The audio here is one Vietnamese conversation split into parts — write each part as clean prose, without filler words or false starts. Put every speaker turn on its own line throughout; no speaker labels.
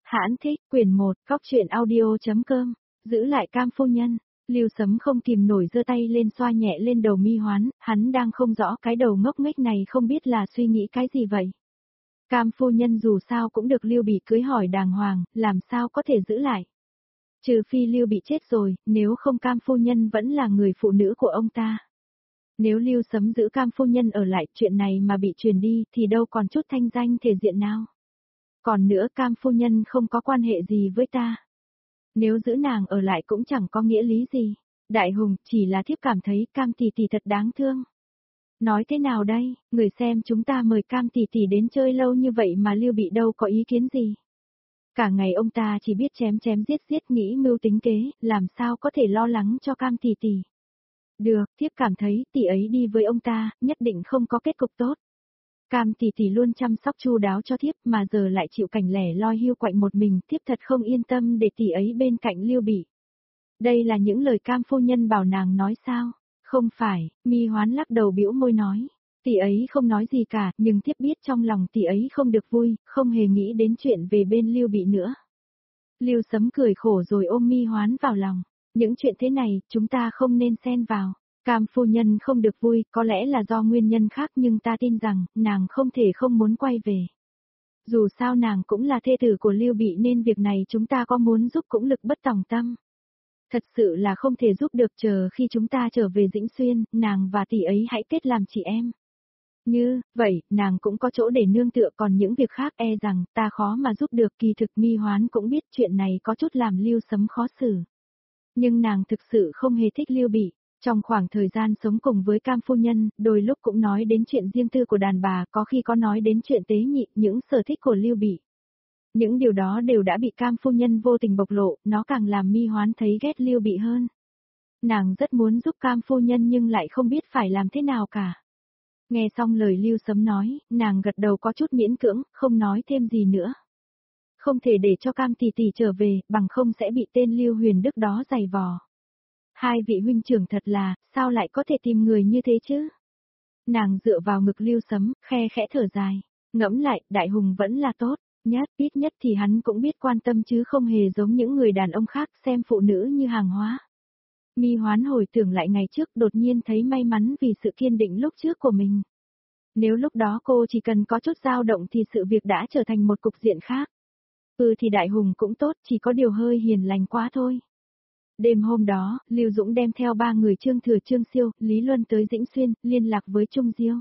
Hãn thích, quyển 1, góc truyện audio.com, giữ lại Cam phu nhân. Lưu Sấm không kìm nổi giơ tay lên xoa nhẹ lên đầu Mi Hoán, hắn đang không rõ cái đầu ngốc nghếch này không biết là suy nghĩ cái gì vậy. Cam phu nhân dù sao cũng được Lưu Bị cưới hỏi đàng hoàng, làm sao có thể giữ lại. Trừ phi Lưu Bị chết rồi, nếu không Cam phu nhân vẫn là người phụ nữ của ông ta. Nếu Lưu Sấm giữ Cam phu nhân ở lại, chuyện này mà bị truyền đi thì đâu còn chút thanh danh thể diện nào. Còn nữa Cam phu nhân không có quan hệ gì với ta. Nếu giữ nàng ở lại cũng chẳng có nghĩa lý gì. Đại Hùng, chỉ là thiếp cảm thấy Cam tỷ tỷ thật đáng thương. Nói thế nào đây, người xem chúng ta mời Cam tỷ tỷ đến chơi lâu như vậy mà Lưu Bị đâu có ý kiến gì. Cả ngày ông ta chỉ biết chém chém giết giết nghĩ mưu tính kế, làm sao có thể lo lắng cho Cam tỷ tỷ. Được, thiếp cảm thấy tỷ ấy đi với ông ta, nhất định không có kết cục tốt. Cam tỷ tỷ luôn chăm sóc chu đáo cho thiếp mà giờ lại chịu cảnh lẻ loi hiu quạnh một mình, thiếp thật không yên tâm để tỷ ấy bên cạnh Lưu Bị. Đây là những lời Cam phu nhân bảo nàng nói sao? Không phải, Mi Hoán lắc đầu bĩu môi nói. Tỷ ấy không nói gì cả, nhưng thiếp biết trong lòng tỷ ấy không được vui, không hề nghĩ đến chuyện về bên Lưu Bị nữa. Lưu Sấm cười khổ rồi ôm Mi Hoán vào lòng. Những chuyện thế này, chúng ta không nên xen vào. Cam phu nhân không được vui, có lẽ là do nguyên nhân khác nhưng ta tin rằng, nàng không thể không muốn quay về. Dù sao nàng cũng là thê tử của Lưu Bị nên việc này chúng ta có muốn giúp cũng lực bất tòng tâm. Thật sự là không thể giúp được, chờ khi chúng ta trở về Dĩnh Xuyên, nàng và tỷ ấy hãy kết làm chị em. Như, vậy, nàng cũng có chỗ để nương tựa, còn những việc khác e rằng ta khó mà giúp được. Kỳ thực Mi Hoán cũng biết chuyện này có chút làm Lưu Sấm khó xử. Nhưng nàng thực sự không hề thích Lưu Bị. Trong khoảng thời gian sống cùng với Cam phu nhân, đôi lúc cũng nói đến chuyện riêng tư của đàn bà, có khi có nói đến chuyện tế nhị, những sở thích của Lưu Bị. Những điều đó đều đã bị Cam phu nhân vô tình bộc lộ, nó càng làm Mi Hoán thấy ghét Lưu Bị hơn. Nàng rất muốn giúp Cam phu nhân nhưng lại không biết phải làm thế nào cả. Nghe xong lời Lưu Sấm nói, nàng gật đầu có chút miễn cưỡng, không nói thêm gì nữa. Không thể để cho Cam tỷ tỷ trở về, bằng không sẽ bị tên Lưu Huyền Đức đó giày vò. Hai vị huynh trưởng thật là, sao lại có thể tìm người như thế chứ? Nàng dựa vào ngực Lưu Sấm, khe khẽ thở dài. Ngẫm lại, Đại Hùng vẫn là tốt, ít nhất thì hắn cũng biết quan tâm chứ không hề giống những người đàn ông khác xem phụ nữ như hàng hóa. Mi Hoán hồi tưởng lại ngày trước đột nhiên thấy may mắn vì sự kiên định lúc trước của mình. Nếu lúc đó cô chỉ cần có chút dao động thì sự việc đã trở thành một cục diện khác. Thì Đại Hùng cũng tốt, chỉ có điều hơi hiền lành quá thôi. Đêm hôm đó, Lưu Dũng đem theo 3 người Trương Thừa, Trương Siêu, Lý Luân tới Dĩnh Xuyên, liên lạc với Trung Diêu.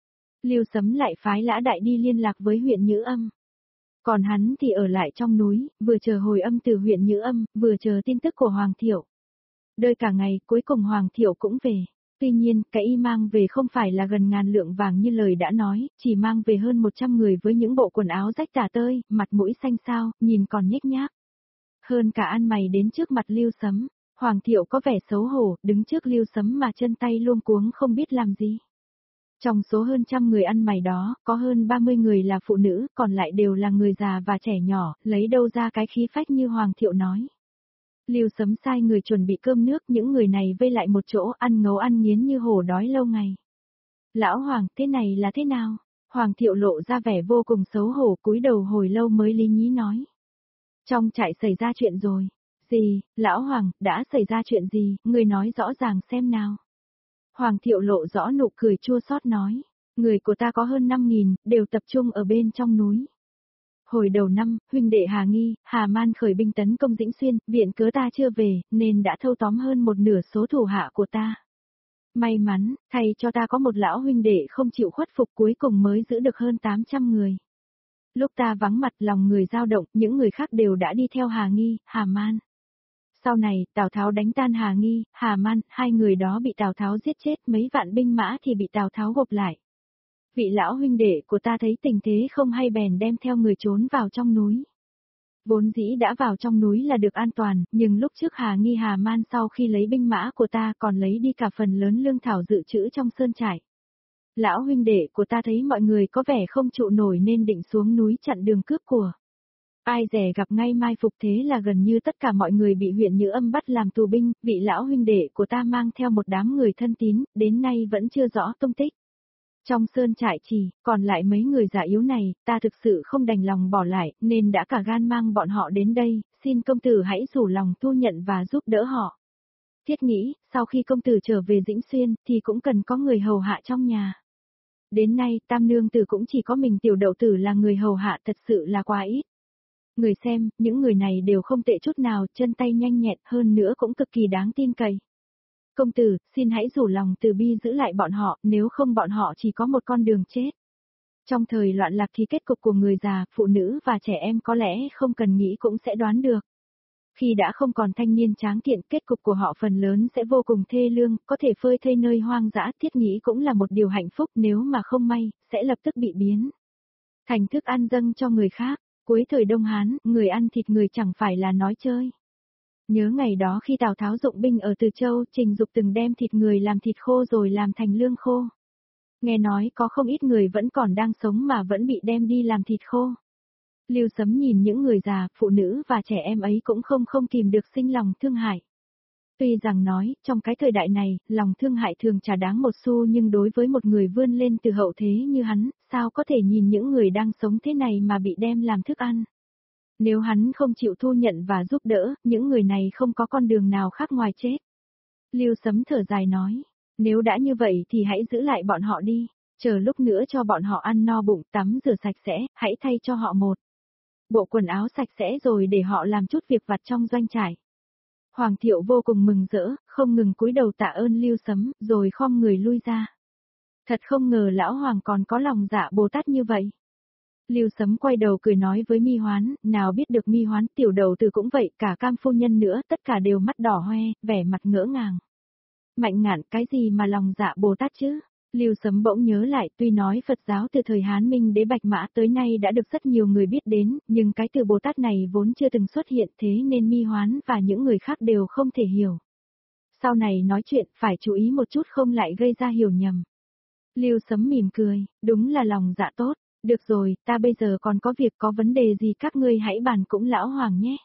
Lưu Sấm lại phái Lã Đại đi liên lạc với huyện Nhữ Âm. Còn hắn thì ở lại trong núi, vừa chờ hồi âm từ huyện Nhữ Âm, vừa chờ tin tức của Hoàng Thiệu. Đợi cả ngày, cuối cùng Hoàng Thiệu cũng về. Tuy nhiên, cái y mang về không phải là gần ngàn lượng vàng như lời đã nói, chỉ mang về hơn 100 người với những bộ quần áo rách tả tơi, mặt mũi xanh xao, nhìn còn nhếch nhác. Hơn cả ăn mày đến trước mặt Lưu Sấm, Hoàng Thiệu có vẻ xấu hổ, đứng trước Lưu Sấm mà chân tay luống cuống không biết làm gì. Trong số hơn trăm người ăn mày đó, có hơn 30 người là phụ nữ, còn lại đều là người già và trẻ nhỏ, lấy đâu ra cái khí phách như Hoàng Thiệu nói. Lưu Sấm sai người chuẩn bị cơm nước, những người này vây lại một chỗ ăn ngấu ăn nghiến như hổ đói lâu ngày. Lão Hoàng, thế này là thế nào? Hoàng Thiệu lộ ra vẻ vô cùng xấu hổ, cúi đầu hồi lâu mới lý nhí nói. Trong trại xảy ra chuyện rồi. Gì, Lão Hoàng, đã xảy ra chuyện gì, người nói rõ ràng xem nào. Hoàng Thiệu lộ rõ nụ cười chua xót nói. Người của ta có hơn 5.000, đều tập trung ở bên trong núi. Hồi đầu năm, huynh đệ Hà Nghi, Hà Man khởi binh tấn công Dĩnh Xuyên, viện cớ ta chưa về, nên đã thâu tóm hơn một nửa số thủ hạ của ta. May mắn, thay cho ta có một lão huynh đệ không chịu khuất phục, cuối cùng mới giữ được hơn 800 người. Lúc ta vắng mặt lòng người dao động, những người khác đều đã đi theo Hà Nghi, Hà Man. Sau này, Tào Tháo đánh tan Hà Nghi, Hà Man, hai người đó bị Tào Tháo giết chết, mấy vạn binh mã thì bị Tào Tháo gộp lại. Vị lão huynh đệ của ta thấy tình thế không hay bèn đem theo người trốn vào trong núi. Vốn dĩ đã vào trong núi là được an toàn, nhưng lúc trước Hà Nghi Hà Man sau khi lấy binh mã của ta còn lấy đi cả phần lớn lương thảo dự trữ trong sơn trại. Lão huynh đệ của ta thấy mọi người có vẻ không trụ nổi nên định xuống núi chặn đường cướp của. Ai dè gặp ngay mai phục, thế là gần như tất cả mọi người bị huyện Nhữ Âm bắt làm tù binh, vị lão huynh đệ của ta mang theo một đám người thân tín, đến nay vẫn chưa rõ tung tích. Trong sơn trại chỉ, còn lại mấy người già yếu này, ta thực sự không đành lòng bỏ lại, nên đã cả gan mang bọn họ đến đây, xin công tử hãy rủ lòng thu nhận và giúp đỡ họ. Thiết nghĩ, sau khi công tử trở về Dĩnh Xuyên, thì cũng cần có người hầu hạ trong nhà. Đến nay, tam nương tử cũng chỉ có mình tiểu đậu tử là người hầu hạ, thật sự là quá ít. Người xem, những người này đều không tệ chút nào, chân tay nhanh nhẹn, hơn nữa cũng cực kỳ đáng tin cậy. Công tử, xin hãy rủ lòng từ bi giữ lại bọn họ, nếu không bọn họ chỉ có một con đường chết. Trong thời loạn lạc thì kết cục của người già, phụ nữ và trẻ em có lẽ không cần nghĩ cũng sẽ đoán được. Khi đã không còn thanh niên tráng kiện, kết cục của họ phần lớn sẽ vô cùng thê lương, có thể phơi thây nơi hoang dã, thiết nghĩ cũng là một điều hạnh phúc, nếu mà không may, sẽ lập tức bị biến thành thức ăn dâng cho người khác. Cuối thời Đông Hán, người ăn thịt người chẳng phải là nói chơi. Nhớ ngày đó khi Tào Tháo dụng binh ở Từ Châu, Trình Dục từng đem thịt người làm thịt khô rồi làm thành lương khô. Nghe nói có không ít người vẫn còn đang sống mà vẫn bị đem đi làm thịt khô. Lưu Sấm nhìn những người già, phụ nữ và trẻ em ấy cũng không kìm được sinh lòng thương hại. Tuy rằng nói, trong cái thời đại này, lòng thương hại thường chả đáng một xu, nhưng đối với một người vươn lên từ hậu thế như hắn, sao có thể nhìn những người đang sống thế này mà bị đem làm thức ăn. Nếu hắn không chịu thu nhận và giúp đỡ, những người này không có con đường nào khác ngoài chết. Lưu Sấm thở dài nói, nếu đã như vậy thì hãy giữ lại bọn họ đi, chờ lúc nữa cho bọn họ ăn no bụng, tắm rửa sạch sẽ, hãy thay cho họ một bộ quần áo sạch sẽ rồi để họ làm chút việc vặt trong doanh trại. Hoàng Thiệu vô cùng mừng rỡ, không ngừng cúi đầu tạ ơn Lưu Sấm, rồi khom người lui ra. Thật không ngờ lão Hoàng còn có lòng dạ Bồ Tát như vậy. Lưu Sấm quay đầu cười nói với Mi Hoán, nào biết được Mi Hoán, tiểu đầu tử cũng vậy, cả Cam phu nhân nữa, tất cả đều mắt đỏ hoe, vẻ mặt ngỡ ngàng. Mạnh Ngạn, cái gì mà lòng dạ Bồ Tát chứ? Lưu Sấm bỗng nhớ lại, tuy nói Phật giáo từ thời Hán Minh đế Bạch Mã tới nay đã được rất nhiều người biết đến, nhưng cái từ Bồ Tát này vốn chưa từng xuất hiện, thế nên Mi Hoán và những người khác đều không thể hiểu. Sau này nói chuyện phải chú ý một chút không lại gây ra hiểu nhầm. Lưu Sấm mỉm cười, đúng là lòng dạ tốt. Được rồi, ta bây giờ còn có việc, có vấn đề gì các ngươi hãy bàn cũng lão Hoàng nhé.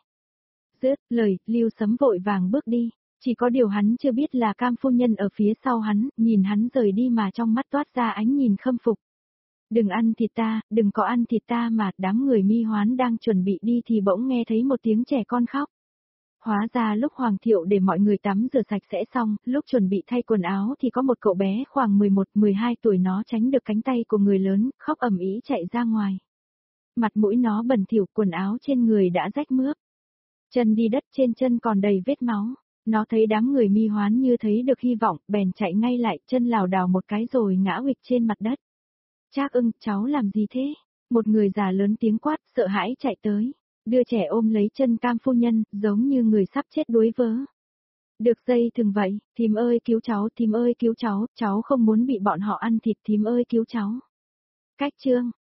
Dứt lời, Lưu Sấm vội vàng bước đi. Chỉ có điều hắn chưa biết là Cam phu nhân ở phía sau hắn, nhìn hắn rời đi mà trong mắt toát ra ánh nhìn khâm phục. Đừng ăn thịt ta, đừng có ăn thịt ta mà, đám người Mi Hoán đang chuẩn bị đi thì bỗng nghe thấy một tiếng trẻ con khóc. Hóa ra lúc Hoàng Thiệu để mọi người tắm rửa sạch sẽ xong, lúc chuẩn bị thay quần áo thì có một cậu bé khoảng 11-12 tuổi, nó tránh được cánh tay của người lớn, khóc ầm ĩ chạy ra ngoài. Mặt mũi nó bẩn thỉu, quần áo trên người đã rách mướp. Chân đi đất, trên chân còn đầy vết máu. Nó thấy đám người Mi Hoán như thấy được hy vọng, bèn chạy ngay lại, chân lảo đảo một cái rồi ngã huỵch trên mặt đất. Trác Ưng, cháu làm gì thế? Một người già lớn tiếng quát, sợ hãi chạy tới. Đưa trẻ ôm lấy chân Cam phu nhân, giống như người sắp chết đuối vớ. Được dây thừng vậy, thím ơi cứu cháu, thím ơi cứu cháu không muốn bị bọn họ ăn thịt, thím ơi cứu cháu. Cách chương